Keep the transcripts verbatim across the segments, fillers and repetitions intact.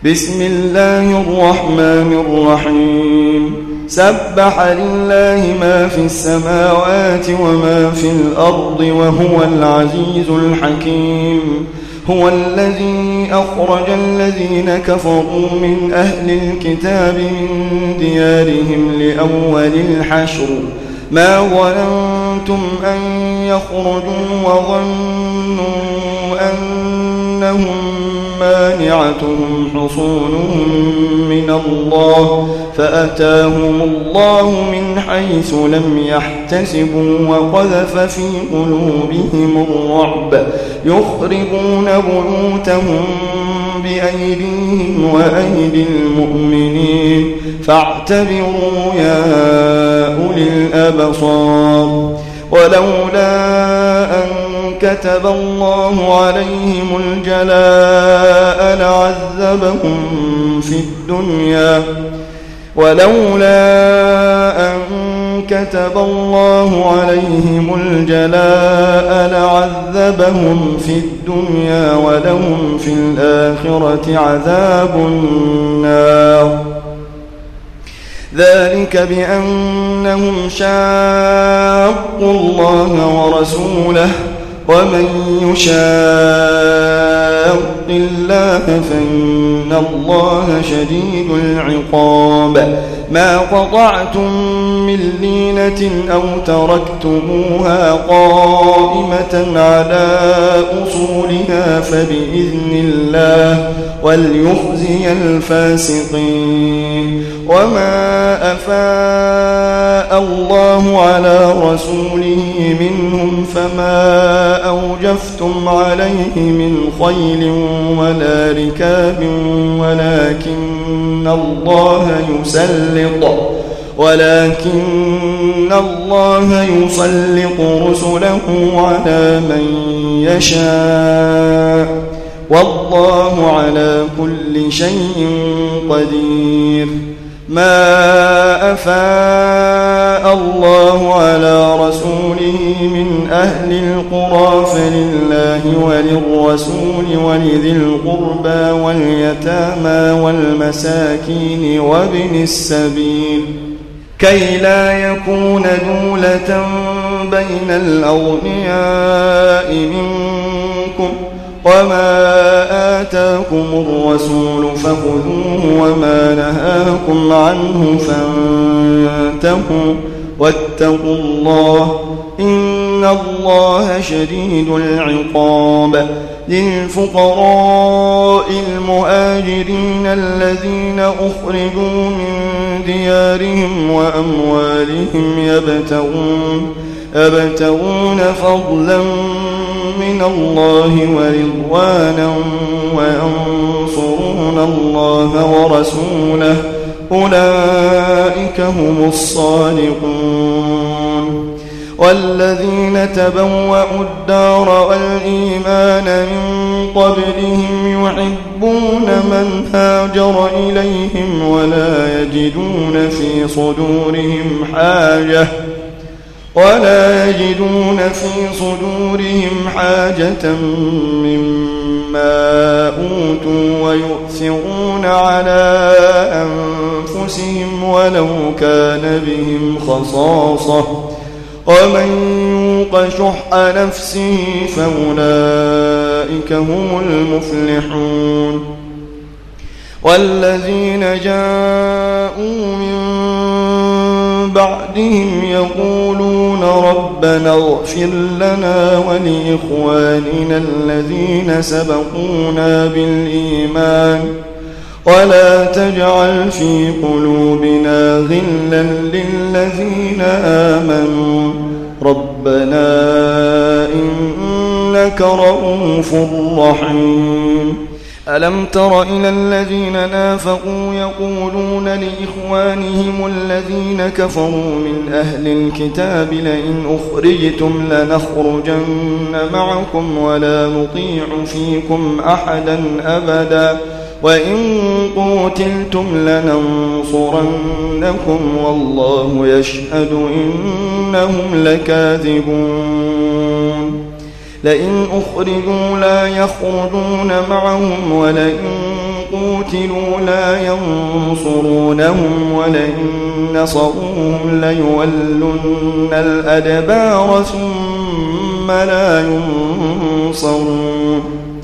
بسم الله الرحمن الرحيم سبح لله ما في السماوات وما في الأرض وهو العزيز الحكيم هو الذي أخرج الذين كفروا من أهل الكتاب من ديارهم لأول الحشر ما ظننتم أن يخرجوا وظنوا أنهم مانعتهم حصونهم من الله فأتاهم الله من حيث لم يحتسبوا وقذف في قلوبهم الرعب يخربون بيوتهم بأيديهم وأيدي المؤمنين فاعتبروا يا أولي الأبصار ولولا أن كتب الله عليهم الجلاء لعذبهم في الدنيا ولولا أن كتب الله عليهم الجلاء لعذبهم في الدنيا ولهم في الآخرة عذاب النار ذلك بأنهم شاقوا الله ورسوله ومن يشاق الله فإن الله شديد العقاب ما قطعتم من لينة أو تركتموها قائمة على أصولها فبإذن الله وليخزي الفاسقين وما أفاء الله على رسوله منهم فما أوجفتم عليه من خيل ولا ركاب ولكن الله يسلط ولكن الله يسلط رسله على من يشاء والله على كل شيء قدير ما أفاء الله على رسوله من أهل القرى فلله وللرسول ولذي القربى واليتامى والمساكين وابن السبيل كي لا يكون دولة بين الأغنياء منكم وما آتاكم الرسول فخذوه وما نهاكم عنه فانتهوا واتقوا الله إن الله شديد العقاب للفقراء المهاجرين الذين أخرجوا من ديارهم وأموالهم يبتغون يبتغون فضلا من الله ورضوانا وينصرون الله ورسوله أولئك هم الصادقون والذين تبوأوا الدار والإيمان من قبلهم يحبون من هاجر إليهم ولا يجدون في صدورهم حاجة ولا يجدون في صدورهم حاجة مما أوتوا ويؤثرون على أنفسهم ولو كان بهم خصاصة ومن يوق شح نفسه فأولئك هم المفلحون والذين جاءوا من بعدهم يقولون ربنا اغفر لنا ولإخواننا الذين سبقونا بالإيمان ولا تجعل في قلوبنا غلا للذين آمنوا ربنا إنك رؤوف رحيم ألم تر إلى الذين نافقوا يقولون لإخوانهم الذين كفروا من أهل الكتاب لئن أخرجتم لنخرجن معكم ولا نطيع فيكم أحدا أبدا وإن قوتلتم لننصرنكم والله يشهد إنهم لكاذبون لئن أخرجوا لا يخرجون معهم ولئن قوتلوا لا ينصرونهم ولئن نصروهم ليولن الأدبار ثم لا ينصرون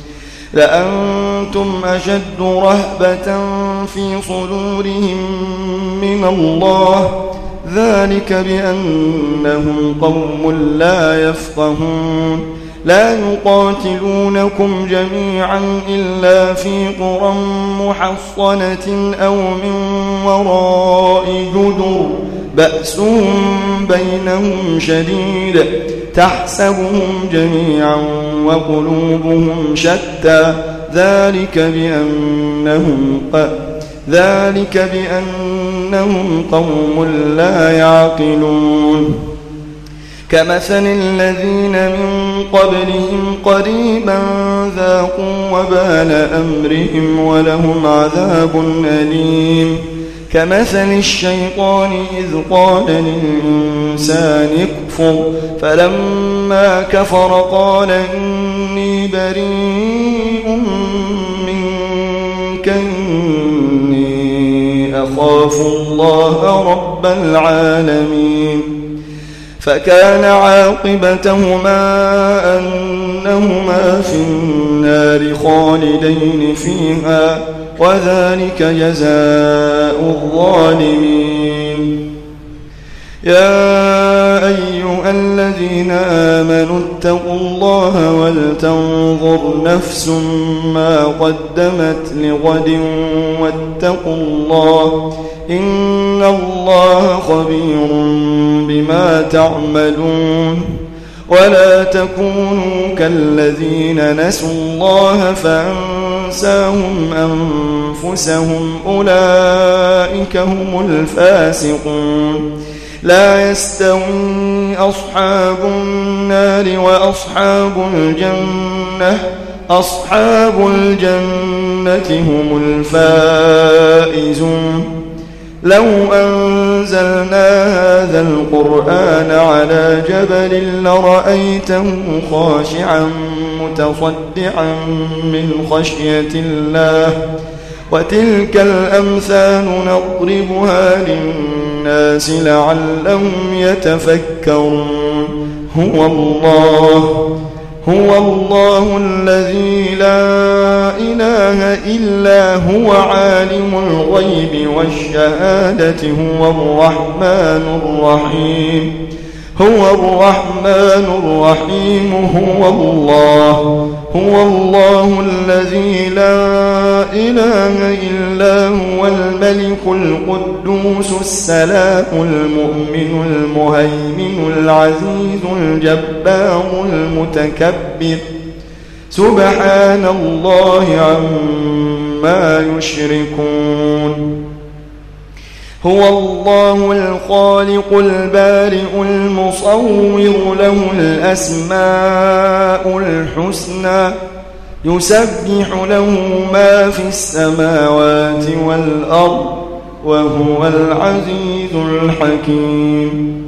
لأنتم أشد رهبة في صدورهم من الله ذلك بأنهم قوم لا يفقهون لا يقاتلونكم جميعا إلا في قرى محصنة أو من وراء جدر بأسهم بينهم شديد تحسبهم جميعا وقلوبهم شتى ذلك بأنهم ذلك بأنهم قوم لا يعقلون كمثل الذين من قبلهم قريبا ذاقوا وبال أمرهم ولهم عذاب أليم كمثل الشيطان إذ قال للإنسان اكفر فلما كفر قال إني بريء منك إني أخاف الله رب العالمين فكان عاقبتهما أنهما في النار خالدين فيها وذلك جزاء الظالمين يا أيها الذين آمنوا اتقوا الله ولتنظر نفس ما قدمت لغد واتقوا الله إن الله خبير بما تعملون ولا تكونوا كالذين نسوا الله فأنساهم أنفسهم أولئك هم الفاسقون لا يستوي أصحاب النار وأصحاب الجنة أصحاب الجنة هم الفائزون لو أنزلنا هذا القرآن على جبل لرأيته خاشعا متصدعا من خشية الله وتلك الأمثال نضربها للناس لعلهم يتفكرون هو الله هو الله الذي لا إله إلا هو عالم الغيب والشهادة هو الرحمن الرحيم هو الرحمن الرحيم هو الله هو الله الذي لا إله إلا هو الملك القدوس السلام المؤمن المهيمن العزيز الجبار المتكبر سبحان الله عما يشركون هو الله الخالق البارئ المصور له الأسماء الحسنى يسبح له ما في السماوات والأرض وهو العزيز الحكيم